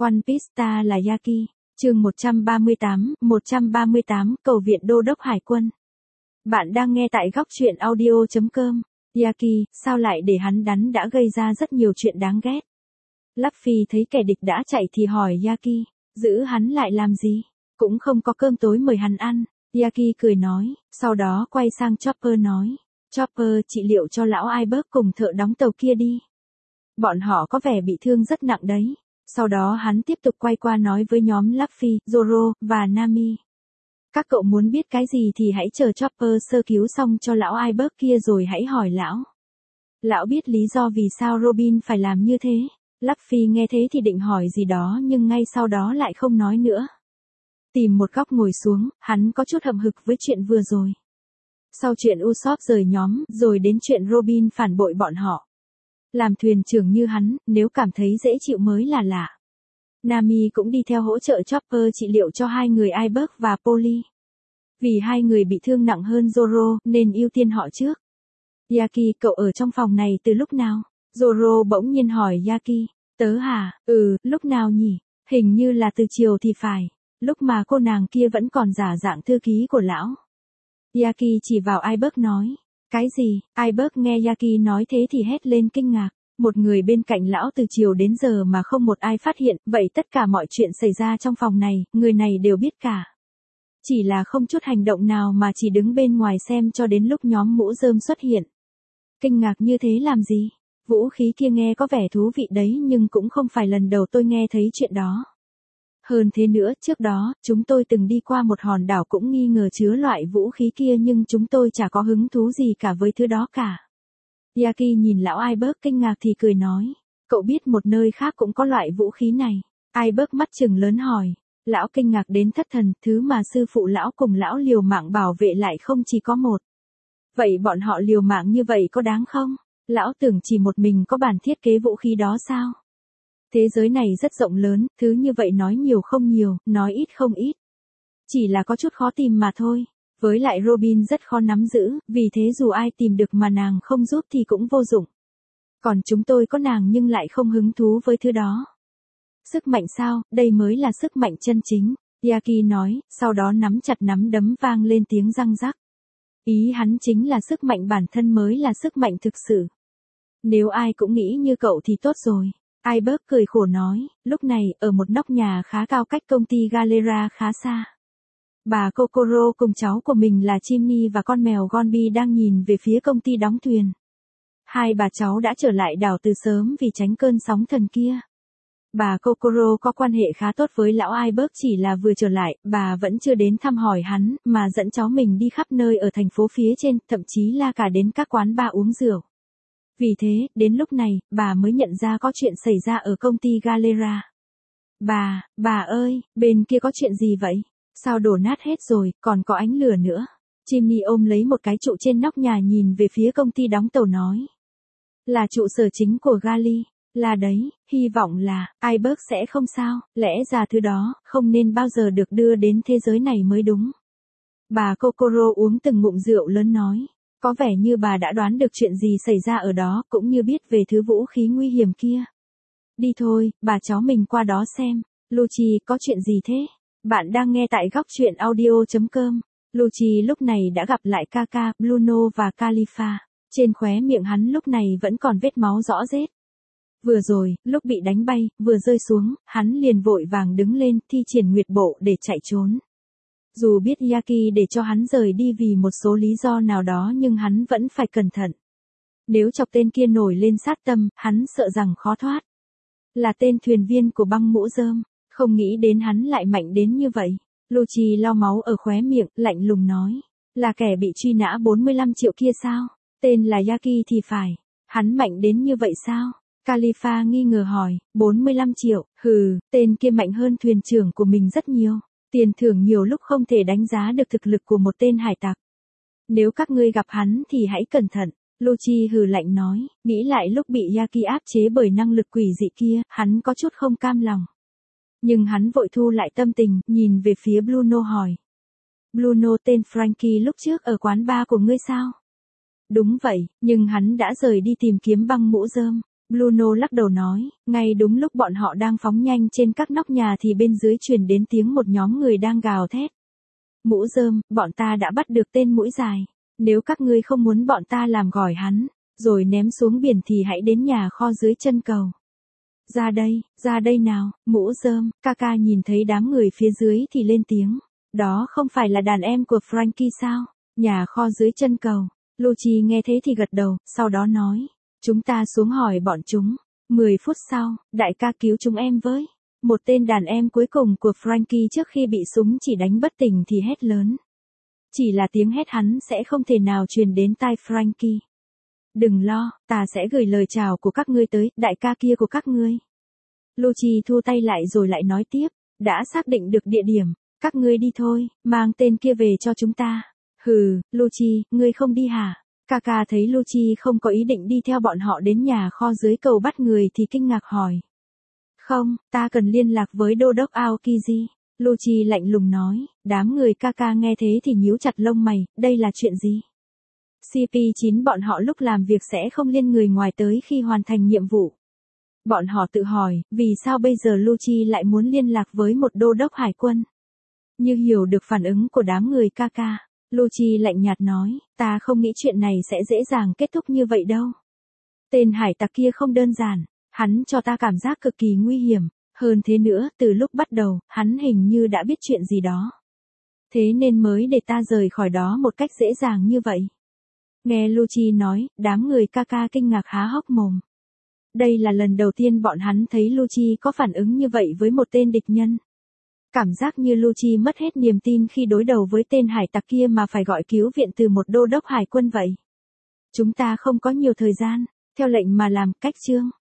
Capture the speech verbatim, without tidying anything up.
One Piece Star là Yaki. Chương một trăm ba mươi tám, một trăm ba mươi tám, cầu viện đô đốc hải quân. Bạn đang nghe tại góc truyện audio chấm com. Yaki, sao lại để hắn đắn đã gây ra rất nhiều chuyện đáng ghét. Luffy thấy kẻ địch đã chạy thì hỏi Yaki, giữ hắn lại làm gì? Cũng không có cơm tối mời hắn ăn. Yaki cười nói, sau đó quay sang Chopper nói, Chopper trị liệu cho lão Iceberg cùng thợ đóng tàu kia đi. Bọn họ có vẻ bị thương rất nặng đấy. Sau đó hắn tiếp tục quay qua nói với nhóm Luffy, Zoro, và Nami. Các cậu muốn biết cái gì thì hãy chờ Chopper sơ cứu xong cho lão Iceberg kia rồi hãy hỏi lão. Lão biết lý do vì sao Robin phải làm như thế. Luffy nghe thế thì định hỏi gì đó nhưng ngay sau đó lại không nói nữa. Tìm một góc ngồi xuống, hắn có chút hậm hực với chuyện vừa rồi. Sau chuyện Usopp rời nhóm, rồi đến chuyện Robin phản bội bọn họ. Làm thuyền trưởng như hắn, nếu cảm thấy dễ chịu mới là lạ. Nami cũng đi theo hỗ trợ Chopper trị liệu cho hai người Iceberg và Polly. Vì hai người bị thương nặng hơn Zoro, nên ưu tiên họ trước. Yaki, cậu ở trong phòng này từ lúc nào? Zoro bỗng nhiên hỏi Yaki. Tớ hả? Ừ, lúc nào nhỉ? Hình như là từ chiều thì phải. Lúc mà cô nàng kia vẫn còn giả dạng thư ký của lão. Yaki chỉ vào Iceberg nói. Cái gì? Iceberg nghe Yaki nói thế thì hét lên kinh ngạc. Một người bên cạnh lão từ chiều đến giờ mà không một ai phát hiện, vậy tất cả mọi chuyện xảy ra trong phòng này, người này đều biết cả. Chỉ là không chút hành động nào mà chỉ đứng bên ngoài xem cho đến lúc nhóm mũ rơm xuất hiện. Kinh ngạc như thế làm gì? Vũ khí kia nghe có vẻ thú vị đấy nhưng cũng không phải lần đầu tôi nghe thấy chuyện đó. Hơn thế nữa, trước đó, chúng tôi từng đi qua một hòn đảo cũng nghi ngờ chứa loại vũ khí kia nhưng chúng tôi chả có hứng thú gì cả với thứ đó cả. Yaki nhìn lão Iceberg kinh ngạc thì cười nói, cậu biết một nơi khác cũng có loại vũ khí này. Iceberg mắt trừng lớn hỏi, lão kinh ngạc đến thất thần, thứ mà sư phụ lão cùng lão liều mạng bảo vệ lại không chỉ có một. Vậy bọn họ liều mạng như vậy có đáng không? Lão tưởng chỉ một mình có bản thiết kế vũ khí đó sao? Thế giới này rất rộng lớn, thứ như vậy nói nhiều không nhiều, nói ít không ít. Chỉ là có chút khó tìm mà thôi. Với lại Robin rất khó nắm giữ, vì thế dù ai tìm được mà nàng không giúp thì cũng vô dụng. Còn chúng tôi có nàng nhưng lại không hứng thú với thứ đó. Sức mạnh sao, đây mới là sức mạnh chân chính, Yaki nói, sau đó nắm chặt nắm đấm vang lên tiếng răng rắc. Ý hắn chính là sức mạnh bản thân mới là sức mạnh thực sự. Nếu ai cũng nghĩ như cậu thì tốt rồi. Iceberg cười khổ nói, lúc này, ở một nóc nhà khá cao cách công ty Galera khá xa. Bà Kokoro cùng cháu của mình là Chimney và con mèo Gonbi đang nhìn về phía công ty đóng thuyền. Hai bà cháu đã trở lại đảo từ sớm vì tránh cơn sóng thần kia. Bà Kokoro có quan hệ khá tốt với lão Iceberg, chỉ là vừa trở lại, bà vẫn chưa đến thăm hỏi hắn, mà dẫn cháu mình đi khắp nơi ở thành phố phía trên, thậm chí là cả đến các quán bar uống rượu. Vì thế, đến lúc này, bà mới nhận ra có chuyện xảy ra ở công ty Galera. Bà, bà ơi, bên kia có chuyện gì vậy? Sao đổ nát hết rồi, còn có ánh lửa nữa. Chimney ôm lấy một cái trụ trên nóc nhà nhìn về phía công ty đóng tàu nói. Là trụ sở chính của Gali, là đấy, hy vọng là, Iceberg sẽ không sao, lẽ ra thứ đó, không nên bao giờ được đưa đến thế giới này mới đúng. Bà Kokoro uống từng ngụm rượu lớn nói. Có vẻ như bà đã đoán được chuyện gì xảy ra ở đó, cũng như biết về thứ vũ khí nguy hiểm kia. Đi thôi, bà cháu mình qua đó xem. Lucci, có chuyện gì thế? Bạn đang nghe tại góc truyện audio chấm com. Lucci lúc này đã gặp lại Kaka, Bluno và Khalifa. Trên khóe miệng hắn lúc này vẫn còn vết máu rõ rệt. Vừa rồi, lúc bị đánh bay, vừa rơi xuống, hắn liền vội vàng đứng lên, thi triển nguyệt bộ để chạy trốn. Dù biết Yaki để cho hắn rời đi vì một số lý do nào đó nhưng hắn vẫn phải cẩn thận. Nếu chọc tên kia nổi lên sát tâm, hắn sợ rằng khó thoát. Là tên thuyền viên của băng mũ rơm, không nghĩ đến hắn lại mạnh đến như vậy. Lucci lau máu ở khóe miệng, lạnh lùng nói. Là kẻ bị truy nã bốn mươi lăm triệu kia sao? Tên là Yaki thì phải. Hắn mạnh đến như vậy sao? Khalifa nghi ngờ hỏi, bốn mươi lăm triệu, hừ, tên kia mạnh hơn thuyền trưởng của mình rất nhiều. Tiền thưởng nhiều lúc không thể đánh giá được thực lực của một tên hải tặc. Nếu các ngươi gặp hắn thì hãy cẩn thận. Lucci hừ lạnh nói, nghĩ lại lúc bị Yaki áp chế bởi năng lực quỷ dị kia, hắn có chút không cam lòng. Nhưng hắn vội thu lại tâm tình, nhìn về phía Bluno hỏi. Bluno, tên Frankie lúc trước ở quán bar của ngươi sao? Đúng vậy, nhưng hắn đã rời đi tìm kiếm băng mũ rơm. Bruno lắc đầu nói, ngay đúng lúc bọn họ đang phóng nhanh trên các nóc nhà thì bên dưới truyền đến tiếng một nhóm người đang gào thét. Mũ rơm, bọn ta đã bắt được tên mũi dài. Nếu các ngươi không muốn bọn ta làm gỏi hắn, rồi ném xuống biển thì hãy đến nhà kho dưới chân cầu. Ra đây, ra đây nào, mũ rơm, Kaka nhìn thấy đám người phía dưới thì lên tiếng. Đó không phải là đàn em của Frankie sao? Nhà kho dưới chân cầu. Lucci nghe thế thì gật đầu, sau đó nói. Chúng ta xuống hỏi bọn chúng. Mười phút sau, đại ca cứu chúng em với. Một tên đàn em cuối cùng của Frankie trước khi bị súng chỉ đánh bất tỉnh thì hét lớn. Chỉ là tiếng hét hắn sẽ không thể nào truyền đến tai Frankie. Đừng lo, ta sẽ gửi lời chào của các ngươi tới đại ca kia của các ngươi. Lucci thu tay lại rồi lại nói tiếp. Đã xác định được địa điểm. Các ngươi đi thôi, mang tên kia về cho chúng ta. Hừ, Lucci, ngươi không đi hả? Kaka thấy Lucci không có ý định đi theo bọn họ đến nhà kho dưới cầu bắt người thì kinh ngạc hỏi. Không, ta cần liên lạc với đô đốc Aokiji. Lucci lạnh lùng nói, đám người Kaka nghe thế thì nhíu chặt lông mày, đây là chuyện gì? xê pê chín bọn họ lúc làm việc sẽ không liên người ngoài tới khi hoàn thành nhiệm vụ. Bọn họ tự hỏi, vì sao bây giờ Lucci lại muốn liên lạc với một đô đốc hải quân? Như hiểu được phản ứng của đám người Kaka, Lucci lạnh nhạt nói, ta không nghĩ chuyện này sẽ dễ dàng kết thúc như vậy đâu. Tên hải tặc kia không đơn giản, hắn cho ta cảm giác cực kỳ nguy hiểm, hơn thế nữa, từ lúc bắt đầu, hắn hình như đã biết chuyện gì đó. Thế nên mới để ta rời khỏi đó một cách dễ dàng như vậy. Nghe Lucci nói, đám người Kaka kinh ngạc há hốc mồm. Đây là lần đầu tiên bọn hắn thấy Lucci có phản ứng như vậy với một tên địch nhân. Cảm giác như Lucci mất hết niềm tin khi đối đầu với tên hải tặc kia mà phải gọi cứu viện từ một đô đốc hải quân vậy. Chúng ta không có nhiều thời gian, theo lệnh mà làm, cách chương.